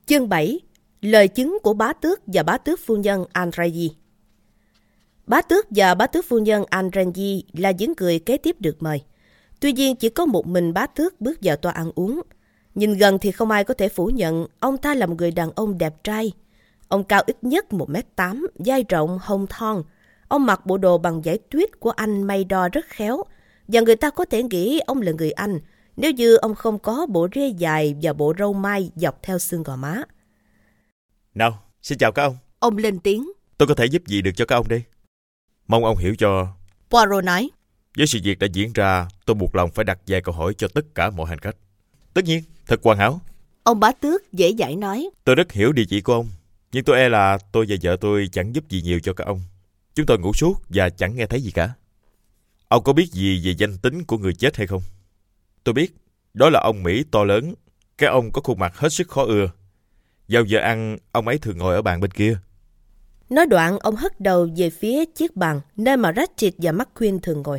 Chương 7. Lời chứng của bá tước và bá tước phu nhân Andrei. Bá tước và bá tước phu nhân Andrei là những người kế tiếp được mời. Tuy nhiên chỉ có một mình bá tước bước vào toa ăn uống. Nhìn gần thì không ai có thể phủ nhận ông ta là một người đàn ông đẹp trai. Ông cao ít nhất 1m8, vai rộng, hông thon. Ông mặc bộ đồ bằng vải tuyết của Anh may đo rất khéo. Và người ta có thể nghĩ ông là người Anh nếu như ông không có bộ ria dài và bộ râu mai dọc theo xương gò má. Nào, xin chào các ông. Ông lên tiếng. Tôi có thể giúp gì được cho các ông đây? Mong ông hiểu cho. Poirot nói. Với sự việc đã diễn ra, tôi buộc lòng phải đặt vài câu hỏi cho tất cả mọi hành khách. Tất nhiên, thật hoàn hảo. Ông bá tước dễ dãi nói. Tôi rất hiểu địa chỉ của ông, nhưng tôi e là tôi và vợ tôi chẳng giúp gì nhiều cho các ông. Chúng tôi ngủ suốt và chẳng nghe thấy gì cả. Ông có biết gì về danh tính của người chết hay không? Tôi biết, đó là ông Mỹ to lớn. Cái ông có khuôn mặt hết sức khó ưa. Vào giờ ăn, ông ấy thường ngồi ở bàn bên kia. Nói đoạn, ông hất đầu về phía chiếc bàn nơi mà Ratchet và McQueen thường ngồi.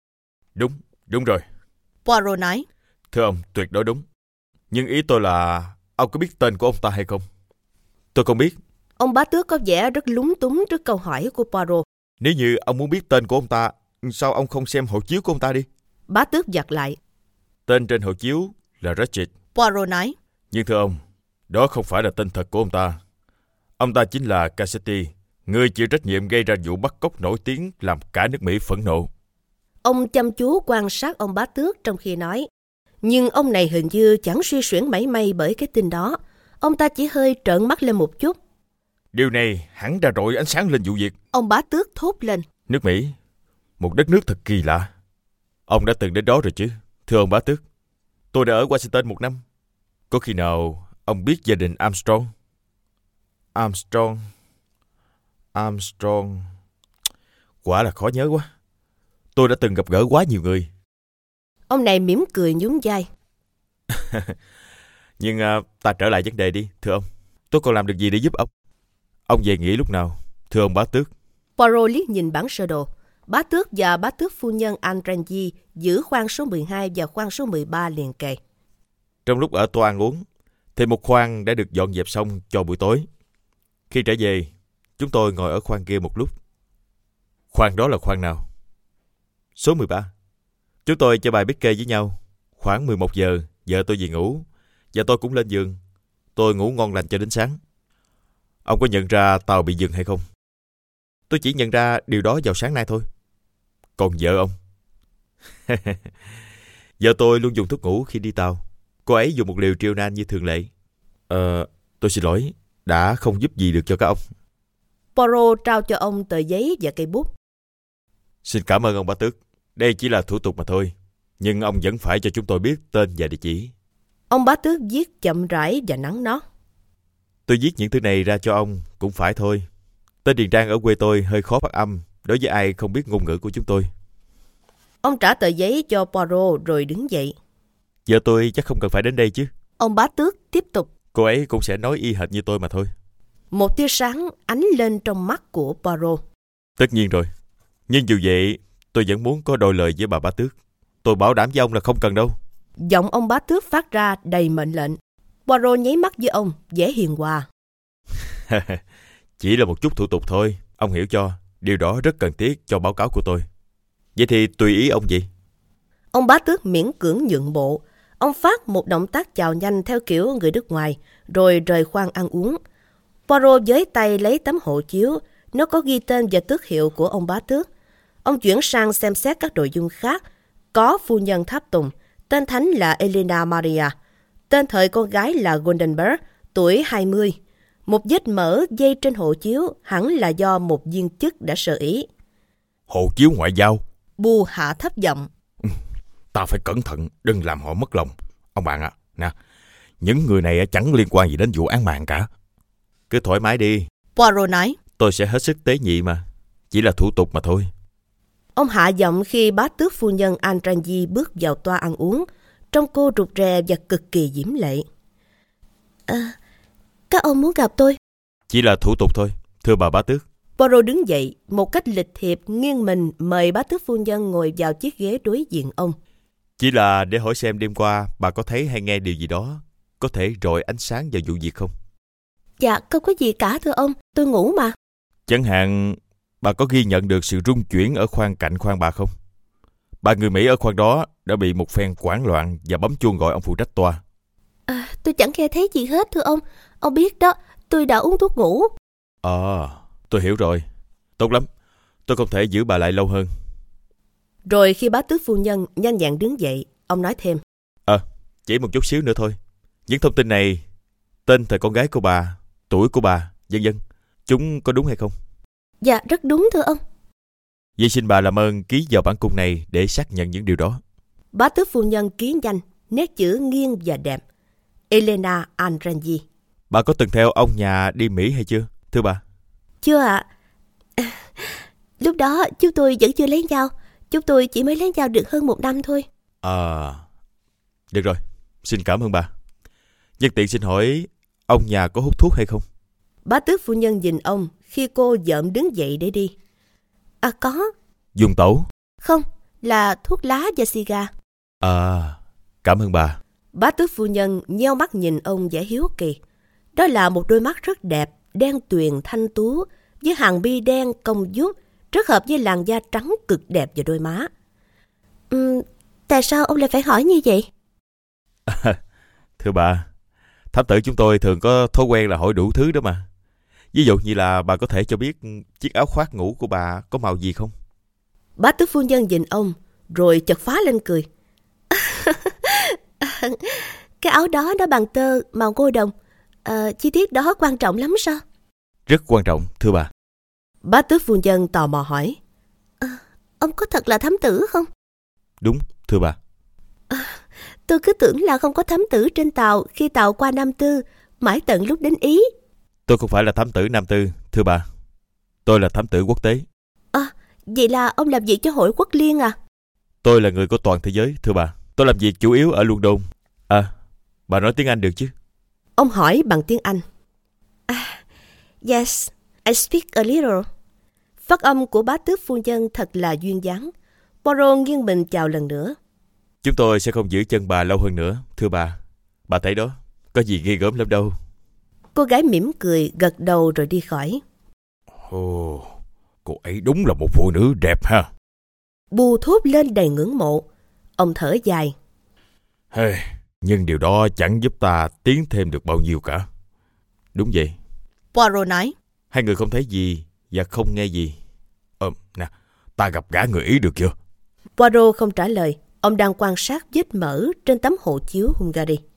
Đúng rồi. Poirot nói. Thưa ông, tuyệt đối đúng. Nhưng ý tôi là, ông có biết tên của ông ta hay không? Tôi không biết. Ông bá tước có vẻ rất lúng túng trước câu hỏi của Poirot. Nếu như ông muốn biết tên của ông ta, sao ông không xem hộ chiếu của ông ta đi? Bá tước giật lại. Tên trên hộ chiếu là Ratchet. Poirot nói. Nhưng thưa ông, đó không phải là tên thật của ông ta. Ông ta chính là Cassady, người chịu trách nhiệm gây ra vụ bắt cóc nổi tiếng làm cả nước Mỹ phẫn nộ. Ông chăm chú quan sát ông bá tước trong khi nói. Nhưng ông này hình như chẳng suy xuyển mảy may bởi cái tin đó. Ông ta chỉ hơi trợn mắt lên một chút. Điều này hẳn đã rọi ánh sáng lên vụ việc. Ông bá tước thốt lên. Nước Mỹ, một đất nước thật kỳ lạ. Ông đã từng đến đó rồi chứ, thưa ông bá tước. Tôi đã ở Washington 1 năm. Có khi nào ông biết gia đình Armstrong? Armstrong... Quả là khó nhớ quá. Tôi đã từng gặp gỡ quá nhiều người. Ông này mỉm cười nhún vai. Nhưng ta trở lại vấn đề đi, thưa ông. Tôi còn làm được gì để giúp ông? Ông về nghỉ lúc nào, thưa ông bá tước? Poirot liếc nhìn bản sơ đồ. Bá tước và bá tước phu nhân Andrei giữ khoang số 12 và khoang số 13 liền kề. Trong lúc ở toa ăn uống, thì một khoang đã được dọn dẹp xong cho buổi tối. Khi trở về, chúng tôi ngồi ở khoang kia một lúc. Khoang đó là khoang nào? Số 13. Chúng tôi chơi bài bích kê với nhau. Khoảng 11 giờ, vợ tôi về ngủ, và tôi cũng lên giường. Tôi ngủ ngon lành cho đến sáng. Ông có nhận ra tàu bị dừng hay không? Tôi chỉ nhận ra điều đó vào sáng nay thôi. Còn vợ ông? Vợ tôi luôn dùng thuốc ngủ khi đi tàu. Cô ấy dùng một liều Trionan như thường lệ. Tôi xin lỗi, đã không giúp gì được cho các ông. Poirot trao cho ông tờ giấy và cây bút. Xin cảm ơn ông bá tước. Đây chỉ là thủ tục mà thôi. Nhưng ông vẫn phải cho chúng tôi biết tên và địa chỉ. Ông bá tước viết chậm rãi và nắn nót. Tôi viết những thứ này ra cho ông cũng phải thôi. Tên điền trang ở quê tôi hơi khó phát âm đối với ai không biết ngôn ngữ của chúng tôi. Ông trả tờ giấy cho Poirot rồi đứng dậy. Vợ tôi chắc không cần phải đến đây chứ? Ông bá tước tiếp tục. Cô ấy cũng sẽ nói y hệt như tôi mà thôi. Một tia sáng ánh lên trong mắt của Poirot. Tất nhiên rồi. Nhưng dù vậy, tôi vẫn muốn có đôi lời với bà bá tước. Tôi bảo đảm với ông là không cần đâu. Giọng ông bá tước phát ra đầy mệnh lệnh. Poirot nháy mắt với ông, vẻ hiền hòa. Chỉ là một chút thủ tục thôi, ông hiểu cho. Điều đó rất cần thiết cho báo cáo của tôi. Vậy thì tùy ý ông gì? Ông bá tước miễn cưỡng nhượng bộ. Ông phát một động tác chào nhanh theo kiểu người nước ngoài, rồi rời khoang ăn uống. Poirot với tay lấy tấm hộ chiếu, nó có ghi tên và tước hiệu của ông bá tước. Ông chuyển sang xem xét các nội dung khác. Có phu nhân tháp tùng, tên thánh là Elena Maria, tên thời con gái là Goldenberg, tuổi 20. Một vết mỡ dây trên hộ chiếu hẳn là do một viên chức đã sơ ý. Hộ chiếu ngoại giao? Bu hạ thấp giọng. Ta phải cẩn thận, đừng làm họ mất lòng. Ông bạn ạ, nè, những người này chẳng liên quan gì đến vụ án mạng cả. Cứ thoải mái đi. Poirot nói. Tôi sẽ hết sức tế nhị mà. Chỉ là thủ tục mà thôi. Ông hạ giọng khi bá tước phu nhân Andrei bước vào toa ăn uống. Trông cô rụt rè và cực kỳ diễm lệ. Các ông muốn gặp tôi? Chỉ là thủ tục thôi, thưa bà bá tước. Poirot đứng dậy, một cách lịch thiệp nghiêng mình mời bá tước phu nhân ngồi vào chiếc ghế đối diện ông. Chỉ là để hỏi xem đêm qua bà có thấy hay nghe điều gì đó có thể rọi ánh sáng vào vụ việc không? Dạ, không có gì cả thưa ông, tôi ngủ mà. Chẳng hạn, bà có ghi nhận được sự rung chuyển ở khoang cạnh khoang bà không? Ba người Mỹ ở khoang đó đã bị một phen hoảng loạn và bấm chuông gọi ông phụ trách toa. Tôi chẳng nghe thấy gì hết thưa ông. Ông biết đó, tôi đã uống thuốc ngủ. Tôi hiểu rồi. Tốt lắm, tôi không thể giữ bà lại lâu hơn. Rồi khi bá tước phu nhân nhanh nhẹn đứng dậy, ông nói thêm. Chỉ một chút xíu nữa thôi. Những thông tin này, tên thời con gái của bà, tuổi của bà, vân vân, chúng có đúng hay không? Dạ, rất đúng thưa ông. Vậy xin bà làm ơn ký vào bản cung này để xác nhận những điều đó. Bá tước phu nhân ký nhanh, nét chữ nghiêng và đẹp. Elena Andrenyi. Bà có từng theo ông nhà đi Mỹ hay chưa, thưa bà? Chưa ạ. Lúc đó chúng tôi vẫn chưa lấy nhau. Chúng tôi chỉ mới lấy nhau được hơn 1 năm thôi. Được rồi, xin cảm ơn bà. Nhân tiện xin hỏi, ông nhà có hút thuốc hay không? Bá tước phu nhân nhìn ông khi cô dợm đứng dậy để đi. Có. Dùng tẩu? Không, là thuốc lá và xì gà. Cảm ơn bà. Bá tước phu nhân nheo mắt nhìn ông vẻ hiếu kỳ. Đó là một đôi mắt rất đẹp, đen tuyền thanh tú, với hàng mi đen cong vuốt, rất hợp với làn da trắng cực đẹp và đôi má. Tại sao ông lại phải hỏi như vậy? Thưa bà, thám tử chúng tôi thường có thói quen là hỏi đủ thứ đó mà. Ví dụ như là bà có thể cho biết chiếc áo khoác ngủ của bà có màu gì không? Bá tước phu nhân nhìn ông, rồi chợt phá lên cười. Cái áo đó nó bằng tơ màu ngô đồng. Chi tiết đó quan trọng lắm sao? Rất quan trọng, thưa bà. Bá tước phu nhân tò mò hỏi. Ông có thật là thám tử không? Đúng, thưa bà. Tôi cứ tưởng là không có thám tử trên tàu khi tàu qua Nam Tư, mãi tận lúc đến Ý. Tôi không phải là thám tử Nam Tư, thưa bà. Tôi là thám tử quốc tế. Vậy là ông làm việc cho Hội Quốc Liên à? Tôi là người của toàn thế giới, thưa bà. Tôi làm việc chủ yếu ở London. Bà nói tiếng Anh được chứ? Ông hỏi bằng tiếng Anh. Yes, I speak a little. Phát âm của bá tước phu nhân thật là duyên dáng. Poirot nghiêng mình chào lần nữa. Chúng tôi sẽ không giữ chân bà lâu hơn nữa, thưa bà. Bà thấy đó, có gì ghê gớm lắm đâu. Cô gái mỉm cười, gật đầu rồi đi khỏi. Cô ấy đúng là một phụ nữ đẹp ha. Bu thốt lên đầy ngưỡng mộ. Ông thở dài. Nhưng điều đó chẳng giúp ta tiến thêm được bao nhiêu cả. Đúng vậy, Poirot nói. Hai người không thấy gì và không nghe gì. Nè, ta gặp gã người Ý được chưa? Poirot không trả lời. Ông đang quan sát vết mỡ trên tấm hộ chiếu Hungary.